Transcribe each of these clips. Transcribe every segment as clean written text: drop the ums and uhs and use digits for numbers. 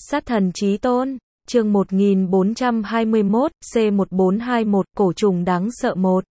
Sát thần chí tôn, chương 1421, C1421, cổ trùng đáng sợ 1.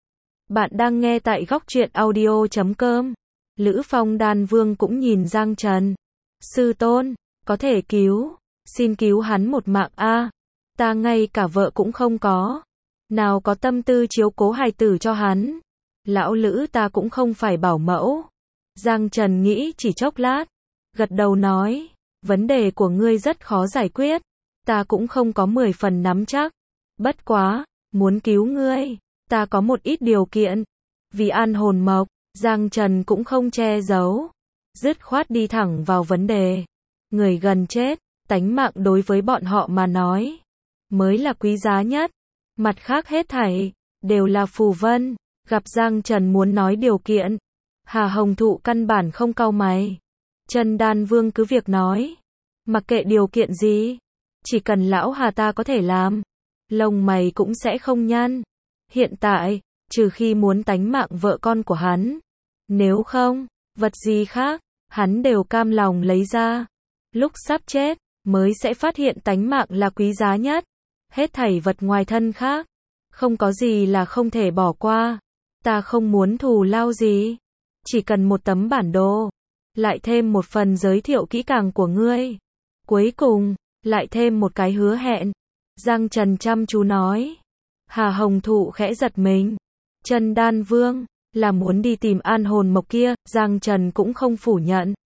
Bạn đang nghe tại góc truyện audio.com. Lữ Phong Đan Vương cũng nhìn Giang Trần. Sư tôn, có thể cứu, xin cứu hắn một mạng a. Ta ngay cả vợ cũng không có. Nào có tâm tư chiếu cố hài tử cho hắn. Lão Lữ ta cũng không phải bảo mẫu. Giang Trần nghĩ chỉ chốc lát. Gật đầu nói, vấn đề của ngươi rất khó giải quyết. Ta cũng không có 10 phần nắm chắc. Bất quá, muốn cứu ngươi, ta có một ít điều kiện. Vì an hồn mộc, Giang Trần cũng không che giấu. Dứt khoát đi thẳng vào vấn đề. Người gần chết, tánh mạng đối với bọn họ mà nói, mới là quý giá nhất. Mặt khác hết thảy, đều là phù vân. Gặp Giang Trần muốn nói điều kiện. Hà Hồng Thụ căn bản không cau mày. Trần Đan Vương cứ việc nói. Mặc kệ điều kiện gì, chỉ cần lão Hà ta có thể làm, lông mày cũng sẽ không nhăn. Hiện tại, trừ khi muốn tánh mạng vợ con của hắn. Nếu không, vật gì khác, hắn đều cam lòng lấy ra. Lúc sắp chết, mới sẽ phát hiện tánh mạng là quý giá nhất. Hết thảy vật ngoài thân khác, không có gì là không thể bỏ qua. Ta không muốn thù lao gì, chỉ cần một tấm bản đồ, lại thêm một phần giới thiệu kỹ càng của ngươi. Cuối cùng, lại thêm một cái hứa hẹn. Giang Trần chăm chú nói. Hà Hồng Thụ khẽ giật mình. Trần Đan Vương, là muốn đi tìm an hồn mộc kia, Giang Trần cũng không phủ nhận.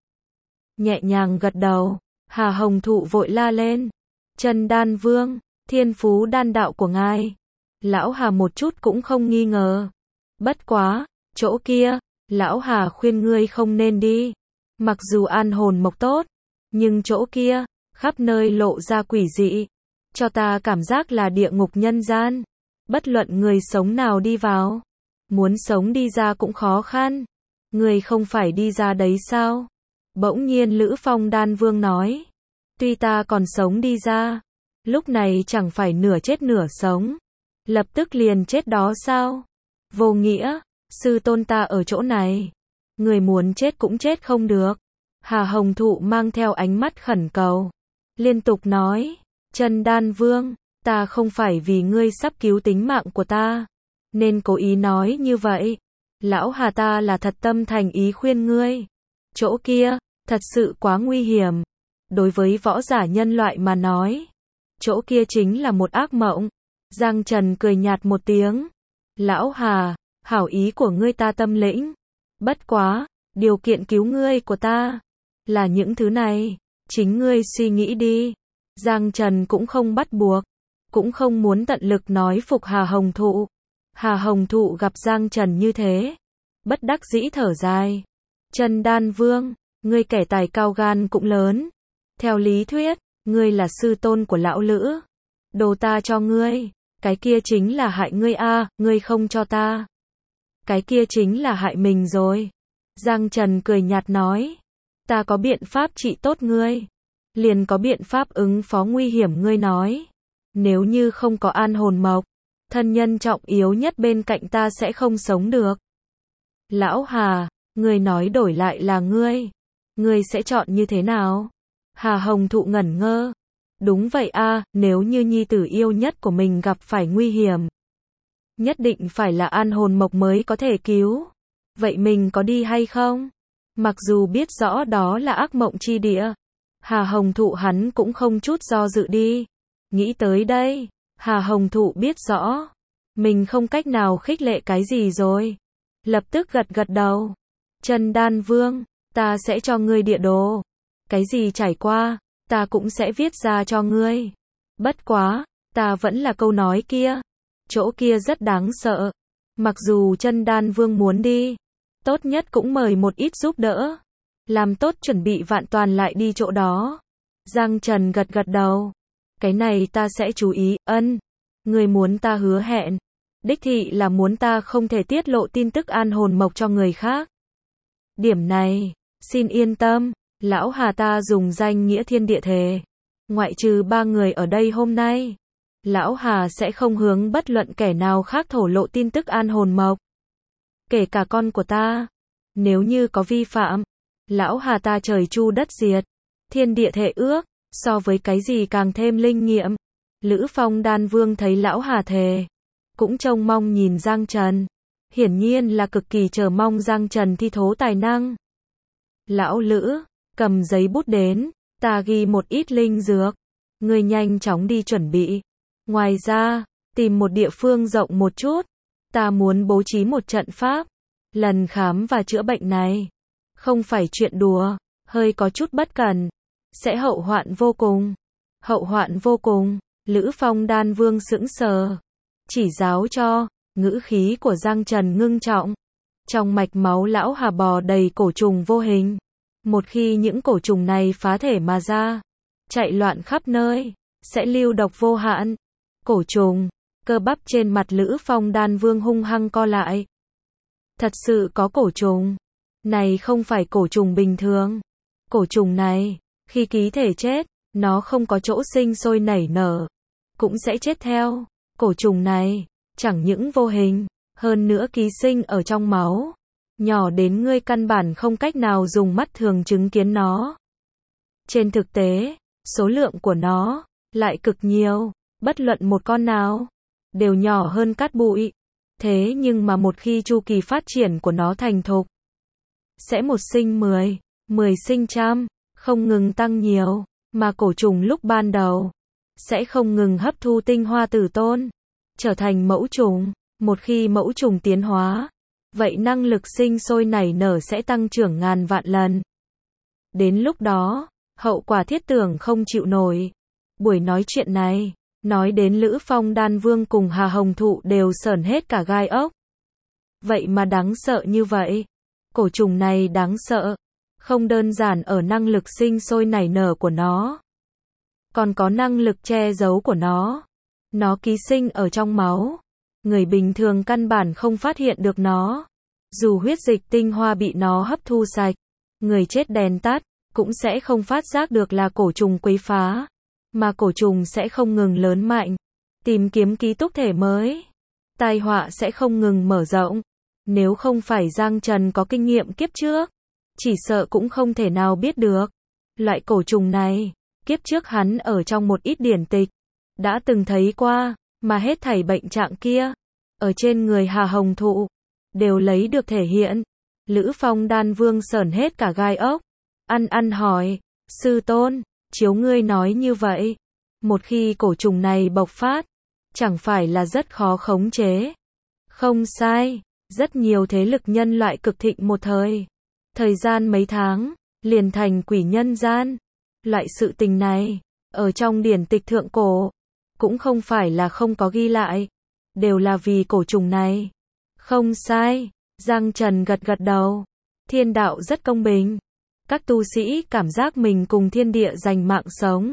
Nhẹ nhàng gật đầu, Hà Hồng Thụ vội la lên. Trần Đan Vương, thiên phú đan đạo của ngài. Lão Hà một chút cũng không nghi ngờ. Bất quá, chỗ kia, lão Hà khuyên ngươi không nên đi. Mặc dù an hồn mộc tốt, nhưng chỗ kia, khắp nơi lộ ra quỷ dị. Cho ta cảm giác là địa ngục nhân gian. Bất luận người sống nào đi vào, muốn sống đi ra cũng khó khăn. Người không phải đi ra đấy sao? Bỗng nhiên Lữ Phong Đan Vương nói. Tuy ta còn sống đi ra, lúc này chẳng phải nửa chết nửa sống. Lập tức liền chết đó sao? Vô nghĩa, sư tôn ta ở chỗ này. Người muốn chết cũng chết không được. Hà Hồng Thụ mang theo ánh mắt khẩn cầu. Liên tục nói, Trần Đan Vương, ta không phải vì ngươi sắp cứu tính mạng của ta, nên cố ý nói như vậy. Lão Hà ta là thật tâm thành ý khuyên ngươi. Chỗ kia, thật sự quá nguy hiểm. Đối với võ giả nhân loại mà nói, chỗ kia chính là một ác mộng. Giang Trần cười nhạt một tiếng. Lão Hà, hảo ý của ngươi ta tâm lĩnh. Bất quá, điều kiện cứu ngươi của ta là những thứ này, chính ngươi suy nghĩ đi. Giang Trần cũng không bắt buộc, cũng không muốn tận lực nói phục Hà Hồng Thụ. Hà Hồng Thụ gặp Giang Trần như thế, bất đắc dĩ thở dài. Trần Đan Vương, ngươi kẻ tài cao gan cũng lớn. Theo lý thuyết, ngươi là sư tôn của lão Lữ. Đồ ta cho ngươi, cái kia chính là hại ngươi a, ngươi không cho ta. Cái kia chính là hại mình rồi. Giang Trần cười nhạt nói. Ta có biện pháp trị tốt ngươi. Liền có biện pháp ứng phó nguy hiểm ngươi nói. Nếu như không có an hồn mộc, thân nhân trọng yếu nhất bên cạnh ta sẽ không sống được. Lão Hà, ngươi nói đổi lại là ngươi. Ngươi sẽ chọn như thế nào? Hà Hồng Thụ ngẩn ngơ. Đúng vậy a, nếu như nhi tử yêu nhất của mình gặp phải nguy hiểm, nhất định phải là an hồn mộc mới có thể cứu. Vậy mình có đi hay không? Mặc dù biết rõ đó là ác mộng chi địa, Hà Hồng Thụ hắn cũng không chút do dự đi. Nghĩ tới đây, Hà Hồng Thụ biết rõ, mình không cách nào khích lệ cái gì rồi. Lập tức gật gật đầu. Trần Đan Vương, ta sẽ cho ngươi địa đồ. Cái gì trải qua, ta cũng sẽ viết ra cho ngươi. Bất quá, ta vẫn là câu nói kia. Chỗ kia rất đáng sợ. Mặc dù Trần Đan Vương muốn đi, tốt nhất cũng mời một ít giúp đỡ. Làm tốt chuẩn bị vạn toàn lại đi chỗ đó. Giang Trần gật gật đầu. Cái này ta sẽ chú ý, ân. Người muốn ta hứa hẹn. Đích thị là muốn ta không thể tiết lộ tin tức an hồn mộc cho người khác. Điểm này, xin yên tâm. Lão Hà ta dùng danh nghĩa thiên địa thề. Ngoại trừ 3 người ở đây hôm nay, Lão Hà sẽ không hướng bất luận kẻ nào khác thổ lộ tin tức an hồn mộc. Kể cả con của ta. Nếu như có vi phạm, Lão Hà ta trời chu đất diệt. Thiên địa thệ ước, so với cái gì càng thêm linh nghiệm. Lữ Phong Đan Vương thấy lão Hà thề, cũng trông mong nhìn Giang Trần. Hiển nhiên là cực kỳ chờ mong Giang Trần thi thố tài năng. Lão Lữ, cầm giấy bút đến, ta ghi một ít linh dược. Ngươi nhanh chóng đi chuẩn bị. Ngoài ra, tìm một địa phương rộng một chút. Ta muốn bố trí một trận pháp. Lần khám và chữa bệnh này, không phải chuyện đùa, hơi có chút bất cẩn, sẽ hậu hoạn vô cùng. Hậu hoạn vô cùng, Lữ Phong Đan Vương sững sờ. Chỉ giáo cho, ngữ khí của Giang Trần ngưng trọng. Trong mạch máu lão Hà bò đầy cổ trùng vô hình. Một khi những cổ trùng này phá thể mà ra, chạy loạn khắp nơi, sẽ lưu độc vô hạn. Cổ trùng, cơ bắp trên mặt Lữ Phong Đan Vương hung hăng co lại. Thật sự có cổ trùng. Này không phải cổ trùng bình thường. Cổ trùng này, khi ký thể chết, nó không có chỗ sinh sôi nảy nở, cũng sẽ chết theo. Cổ trùng này, chẳng những vô hình, hơn nữa ký sinh ở trong máu. Nhỏ đến ngươi căn bản không cách nào dùng mắt thường chứng kiến nó. Trên thực tế, số lượng của nó lại cực nhiều, bất luận một con nào đều nhỏ hơn cát bụi. Thế nhưng mà một khi chu kỳ phát triển của nó thành thục, sẽ một sinh 10, 10 sinh trăm, không ngừng tăng nhiều, mà cổ trùng lúc ban đầu sẽ không ngừng hấp thu tinh hoa tử tôn, trở thành mẫu trùng. Một khi mẫu trùng tiến hóa, vậy năng lực sinh sôi nảy nở sẽ tăng trưởng ngàn vạn lần. Đến lúc đó, hậu quả thiết tưởng không chịu nổi. Buổi nói chuyện này, nói đến Lữ Phong Đan Vương cùng Hà Hồng Thụ đều sởn hết cả gai ốc. Vậy mà đáng sợ như vậy. Cổ trùng này đáng sợ, không đơn giản ở năng lực sinh sôi nảy nở của nó, còn có năng lực che giấu của nó. Nó ký sinh ở trong máu. Người bình thường căn bản không phát hiện được nó. Dù huyết dịch tinh hoa bị nó hấp thu sạch, người chết đèn tắt, cũng sẽ không phát giác được là cổ trùng quấy phá. Mà cổ trùng sẽ không ngừng lớn mạnh, tìm kiếm ký túc thể mới. Tai họa sẽ không ngừng mở rộng. Nếu không phải Giang Trần có kinh nghiệm kiếp trước, chỉ sợ cũng không thể nào biết được. Loại cổ trùng này, kiếp trước hắn ở trong một ít điển tịch đã từng thấy qua, mà hết thảy bệnh trạng kia ở trên người Hà Hồng Thụ đều lấy được thể hiện. Lữ Phong Đan Vương sởn hết cả gai ốc, ăn hỏi, sư tôn, chiếu ngươi nói như vậy, một khi cổ trùng này bộc phát, chẳng phải là rất khó khống chế? Không sai, rất nhiều thế lực nhân loại cực thịnh một thời gian mấy tháng, liền thành quỷ nhân gian. Loại sự tình này, ở trong điển tịch thượng cổ, cũng không phải là không có ghi lại, đều là vì cổ trùng này. Không sai, Giang Trần gật gật đầu. Thiên đạo rất công bình. Các tu sĩ cảm giác mình cùng thiên địa giành mạng sống,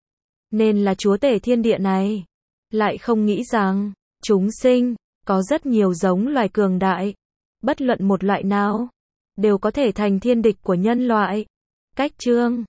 nên là chúa tể thiên địa này. Lại không nghĩ rằng, chúng sinh, có rất nhiều giống loài cường đại. Bất luận một loại nào, đều có thể thành thiên địch của nhân loại. Cách chương